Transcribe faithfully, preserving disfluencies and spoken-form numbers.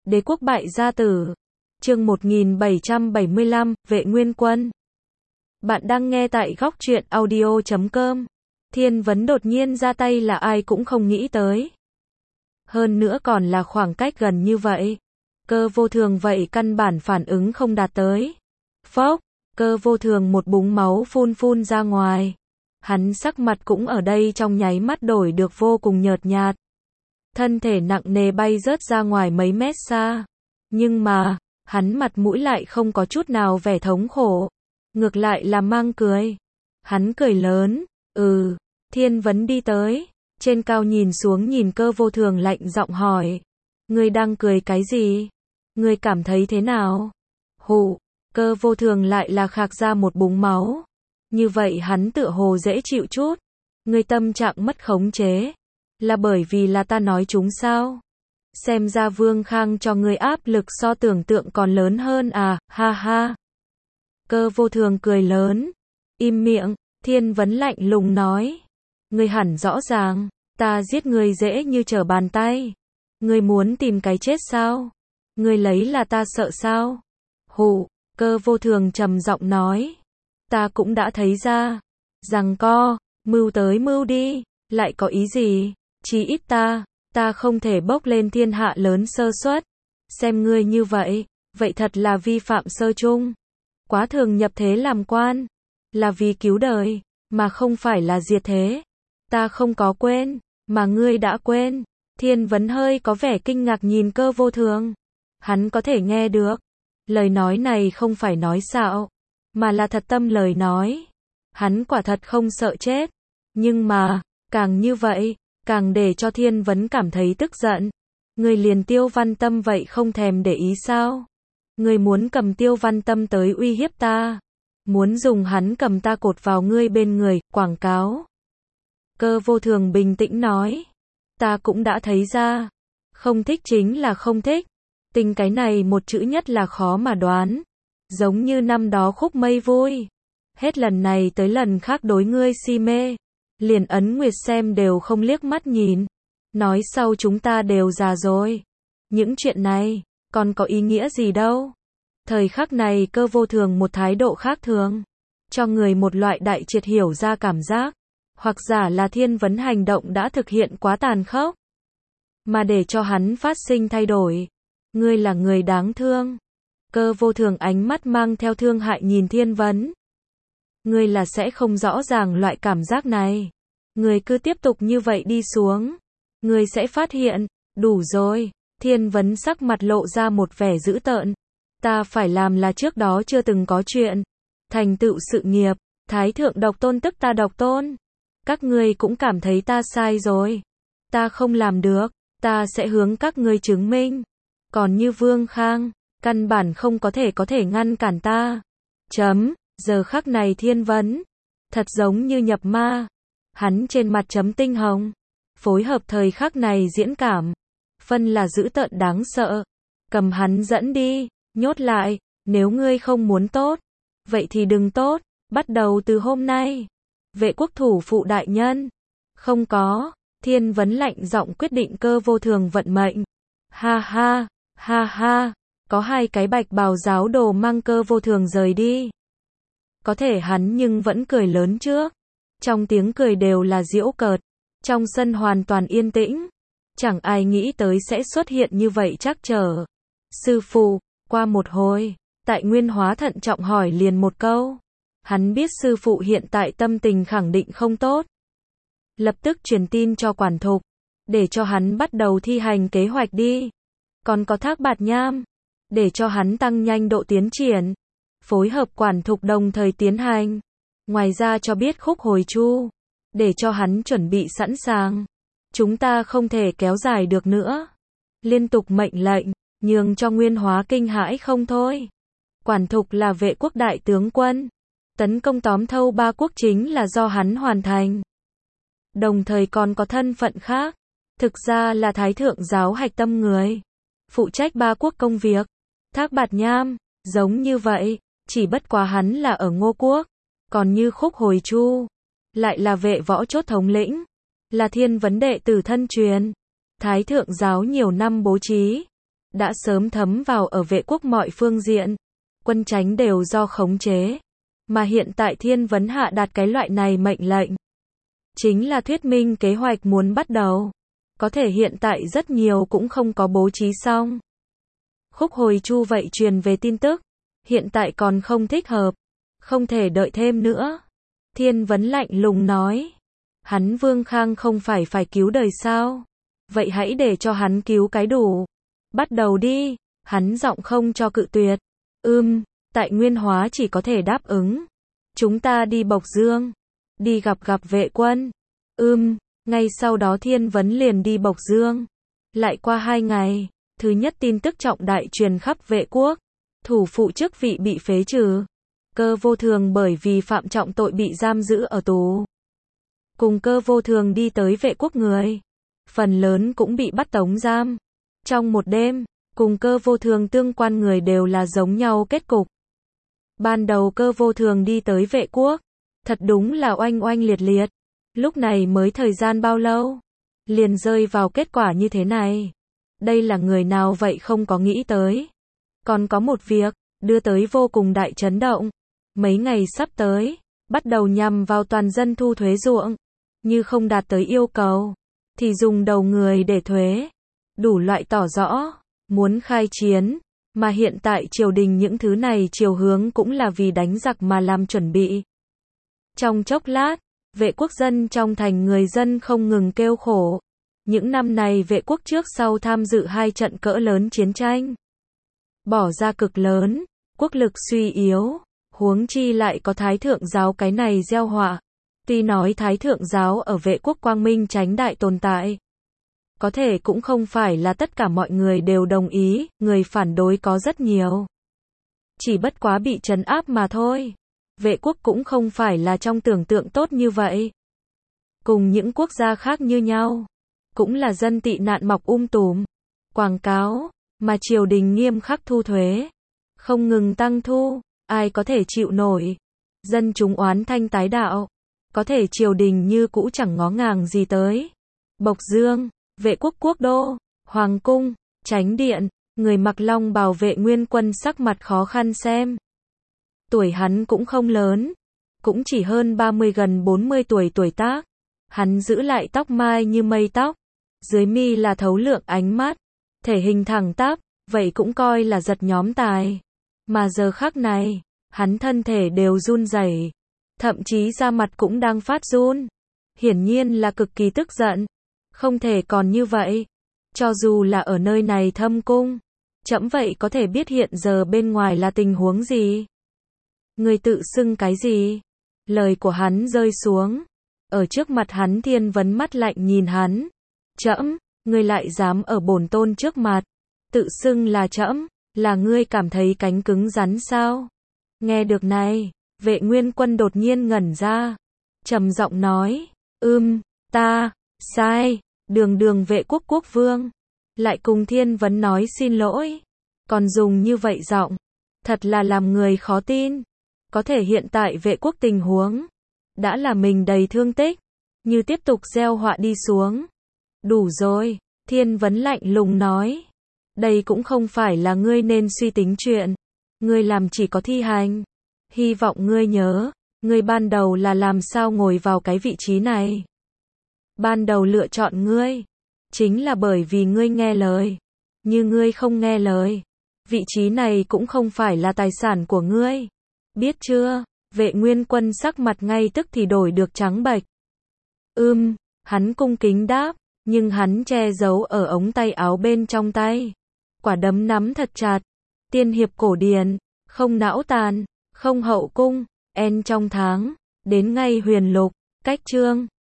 Đế quốc bại gia tử. Chương một nghìn bảy trăm bảy mươi lăm, Vệ Nguyên Quân. Bạn đang nghe tại góc truyện audio chấm com. Thiên Vấn đột nhiên ra tay là ai cũng không nghĩ tới. Hơn nữa còn là khoảng cách gần như vậy. Cơ Vô Thường vậy căn bản phản ứng không đạt tới. Phốc, Cơ Vô Thường một búng máu phun phun ra ngoài. Hắn sắc mặt cũng ở đây trong nháy mắt đổi được vô cùng nhợt nhạt. Thân thể nặng nề bay rớt ra ngoài mấy mét xa. Nhưng mà, hắn mặt mũi lại không có chút nào vẻ thống khổ. Ngược lại là mang cười. Hắn cười lớn, ừ, Thiên Vấn đi tới. Trên cao nhìn xuống nhìn Cơ Vô Thường lạnh giọng hỏi. Ngươi đang cười cái gì? Ngươi cảm thấy thế nào? Hụ, Cơ Vô Thường lại là khạc ra một búng máu. Như vậy hắn tựa hồ dễ chịu chút. Ngươi tâm trạng mất khống chế. Là bởi vì là ta nói chúng sao? Xem ra Vương Khang cho ngươi áp lực so tưởng tượng còn lớn hơn à, ha ha. Cơ Vô Thường cười lớn. Im miệng, Thiên Vấn lạnh lùng nói. Ngươi hẳn rõ ràng, ta giết ngươi dễ như trở bàn tay. Ngươi muốn tìm cái chết sao? Ngươi lấy là ta sợ sao? Hụ, Cơ Vô Thường trầm giọng nói. Ta cũng đã thấy ra. Rằng co, mưu tới mưu đi, lại có ý gì? Chí ít ta, ta không thể bốc lên thiên hạ lớn sơ suất. Xem ngươi như vậy, vậy thật là vi phạm sơ chung. Quá thường nhập thế làm quan, là vì cứu đời, mà không phải là diệt thế. Ta không có quên, mà ngươi đã quên. Thiên Vấn hơi có vẻ kinh ngạc nhìn Cơ Vô Thường. Hắn có thể nghe được. Lời nói này không phải nói xạo, mà là thật tâm lời nói. Hắn quả thật không sợ chết. Nhưng mà, càng như vậy, càng để cho Thiên Vấn cảm thấy tức giận. Người liền Tiêu Văn Tâm vậy không thèm để ý sao? Người muốn cầm Tiêu Văn Tâm tới uy hiếp ta. Muốn dùng hắn cầm ta cột vào ngươi bên người, quảng cáo. Cơ Vô Thường bình tĩnh nói. Ta cũng đã thấy ra. Không thích chính là không thích. Tình cái này một chữ nhất là khó mà đoán. Giống như năm đó Khúc Mây Vui. Hết lần này tới lần khác đối ngươi si mê. Liền Ấn Nguyệt xem đều không liếc mắt nhìn. Nói sau chúng ta đều già rồi. Những chuyện này, còn có ý nghĩa gì đâu. Thời khắc này Cơ Vô Thường một thái độ khác thường. Cho người một loại đại triệt hiểu ra cảm giác. Hoặc giả là Thiên Vấn hành động đã thực hiện quá tàn khốc. Mà để cho hắn phát sinh thay đổi. Ngươi là người đáng thương. Cơ Vô Thường ánh mắt mang theo thương hại nhìn Thiên Vấn. Ngươi là sẽ không rõ ràng loại cảm giác này. Ngươi cứ tiếp tục như vậy đi xuống. Ngươi sẽ phát hiện, đủ rồi. Thiên Vấn sắc mặt lộ ra một vẻ dữ tợn. Ta phải làm là trước đó chưa từng có chuyện. Thành tựu sự nghiệp, Thái Thượng độc tôn tức ta độc tôn. Các ngươi cũng cảm thấy ta sai rồi. Ta không làm được, ta sẽ hướng các ngươi chứng minh. Còn như Vương Khang, căn bản không có thể có thể ngăn cản ta. Chấm, giờ khắc này Thiên Vấn, thật giống như nhập ma. Hắn trên mặt chấm tinh hồng, phối hợp thời khắc này diễn cảm. Phân là dữ tợn đáng sợ. Cầm hắn dẫn đi, nhốt lại, nếu ngươi không muốn tốt, vậy thì đừng tốt, bắt đầu từ hôm nay. Vệ quốc thủ phụ đại nhân. Không có, Thiên Vấn lạnh giọng quyết định Cơ Vô Thường vận mệnh. Ha ha, ha ha, có hai cái bạch bào giáo đồ mang Cơ Vô Thường rời đi. Có thể hắn nhưng vẫn cười lớn trước. Trong tiếng cười đều là giễu cợt. Trong sân hoàn toàn yên tĩnh. Chẳng ai nghĩ tới sẽ xuất hiện như vậy trắc trở. Sư phụ, qua một hồi, Tại Nguyên Hóa thận trọng hỏi liền một câu. Hắn biết sư phụ hiện tại tâm tình khẳng định không tốt. Lập tức truyền tin cho Quản Thục, để cho hắn bắt đầu thi hành kế hoạch đi. Còn có Thác Bạt Nham, để cho hắn tăng nhanh độ tiến triển. Phối hợp Quản Thục đồng thời tiến hành. Ngoài ra cho biết Khúc Hồi Chu, để cho hắn chuẩn bị sẵn sàng. Chúng ta không thể kéo dài được nữa. Liên tục mệnh lệnh, nhường cho Nguyên Hóa kinh hãi không thôi. Quản Thục là vệ quốc đại tướng quân. Tấn công tóm thâu ba quốc chính là do hắn hoàn thành. Đồng thời còn có thân phận khác. Thực ra là Thái Thượng giáo hạch tâm người. Phụ trách ba quốc công việc. Thác Bạt Nham, giống như vậy. Chỉ bất quá hắn là ở Ngô Quốc. Còn như Khúc Hồi Chu, lại là vệ võ chốt thống lĩnh. Là Thiên Vấn đệ tử thân truyền. Thái Thượng giáo nhiều năm bố trí. đã sớm thấm vào ở vệ quốc mọi phương diện. Quân chánh đều do khống chế. Mà hiện tại Thiên Vấn hạ đạt cái loại này mệnh lệnh. Chính là thuyết minh kế hoạch muốn bắt đầu. Có thể hiện tại rất nhiều cũng không có bố trí xong. Khúc hồi chu vậy truyền về tin tức. Hiện tại còn không thích hợp. Không thể đợi thêm nữa. Thiên Vấn lạnh lùng nói. Hắn Vương Khang không phải phải cứu đời sao? Vậy hãy để cho hắn cứu cái đủ. Bắt đầu đi. Hắn giọng không cho cự tuyệt. Ưm, tại Nguyên Hóa chỉ có thể đáp ứng. Chúng ta đi Bộc Dương. Đi gặp gặp vệ quân. Ưm, ngay sau đó Thiên Vấn liền đi Bộc Dương. Lại qua hai ngày, thứ nhất tin tức trọng đại truyền khắp vệ quốc. Thủ phụ chức vị bị phế trừ. Cơ Vô Thường bởi vì phạm trọng tội bị giam giữ ở tù. Cùng Cơ Vô Thường đi tới vệ quốc người. Phần lớn cũng bị bắt tống giam. Trong một đêm, cùng Cơ Vô Thường tương quan người đều là giống nhau kết cục. Ban đầu Cơ Vô Thường đi tới vệ quốc. Thật đúng là oanh oanh liệt liệt. Lúc này mới thời gian bao lâu? Liền rơi vào kết quả như thế này. Đây là người nào vậy không có nghĩ tới. Còn có một việc, đưa tới vô cùng đại chấn động. Mấy ngày sắp tới, bắt đầu nhằm vào toàn dân thu thuế ruộng. Như không đạt tới yêu cầu, thì dùng đầu người để thuế. Đủ loại tỏ rõ, muốn khai chiến. Mà hiện tại triều đình những thứ này chiều hướng cũng là vì đánh giặc mà làm chuẩn bị. Trong chốc lát, vệ quốc dân trong thành người dân không ngừng kêu khổ. Những năm này vệ quốc trước sau tham dự hai trận cỡ lớn chiến tranh. Bỏ ra cực lớn, quốc lực suy yếu, huống chi lại có Thái Thượng giáo cái này gieo họa. Tuy nói Thái Thượng giáo ở vệ quốc quang minh chánh đại tồn tại. Có thể cũng không phải là tất cả mọi người đều đồng ý, người phản đối có rất nhiều. Chỉ bất quá bị trấn áp mà thôi. Vệ quốc cũng không phải là trong tưởng tượng tốt như vậy. Cùng những quốc gia khác như nhau. Cũng là dân tị nạn mọc um tùm. Quảng cáo, mà triều đình nghiêm khắc thu thuế. Không ngừng tăng thu, ai có thể chịu nổi. Dân chúng oán thanh tái đạo. Có thể triều đình như cũ chẳng ngó ngàng gì tới. Bộc Dương, vệ quốc quốc đô, hoàng cung, chánh điện, người mặc long bào vệ nguyên quân sắc mặt khó khăn xem. Tuổi hắn cũng không lớn, cũng chỉ hơn ba mươi gần bốn mươi tuổi tuổi tác. Hắn giữ lại tóc mai như mây tóc, dưới mi là thấu lượng ánh mắt, thể hình thẳng tắp, vậy cũng coi là giật nhóm tài. Mà giờ khắc này, hắn thân thể đều run rẩy, thậm chí da mặt cũng đang phát run. Hiển nhiên là cực kỳ tức giận, không thể còn như vậy. Cho dù là ở nơi này thâm cung, trẫm vậy có thể biết hiện giờ bên ngoài là tình huống gì. Người tự xưng cái gì? Lời của hắn rơi xuống. Ở trước mặt hắn Thiên Vấn mắt lạnh nhìn hắn. Trẫm, ngươi lại dám ở bổn tôn trước mặt. Tự xưng là trẫm, là ngươi cảm thấy cánh cứng rắn sao? Nghe được này, vệ nguyên quân đột nhiên ngẩn ra. Trầm giọng nói, ưm, ta, sai, đường đường vệ quốc quốc vương. Lại cùng Thiên Vấn nói xin lỗi. Còn dùng như vậy giọng, thật là làm người khó tin. Có thể hiện tại vệ quốc tình huống đã là mình đầy thương tích, như tiếp tục gieo họa đi xuống. Đủ rồi, Thiên Vấn lạnh lùng nói. Đây cũng không phải là ngươi nên suy tính chuyện. Ngươi làm chỉ có thi hành. Hy vọng ngươi nhớ, ngươi ban đầu là làm sao ngồi vào cái vị trí này. Ban đầu lựa chọn ngươi, chính là bởi vì ngươi nghe lời. Như ngươi không nghe lời, vị trí này cũng không phải là tài sản của ngươi. Biết chưa? Vệ nguyên quân sắc mặt ngay tức thì đổi được trắng bệch. Ưm, hắn cung kính đáp, nhưng hắn che giấu ở ống tay áo bên trong tay. Quả đấm nắm thật chặt. Tiên hiệp cổ điển, không não tàn, không hậu cung, en trong tháng, đến ngay huyền lục, cách chương.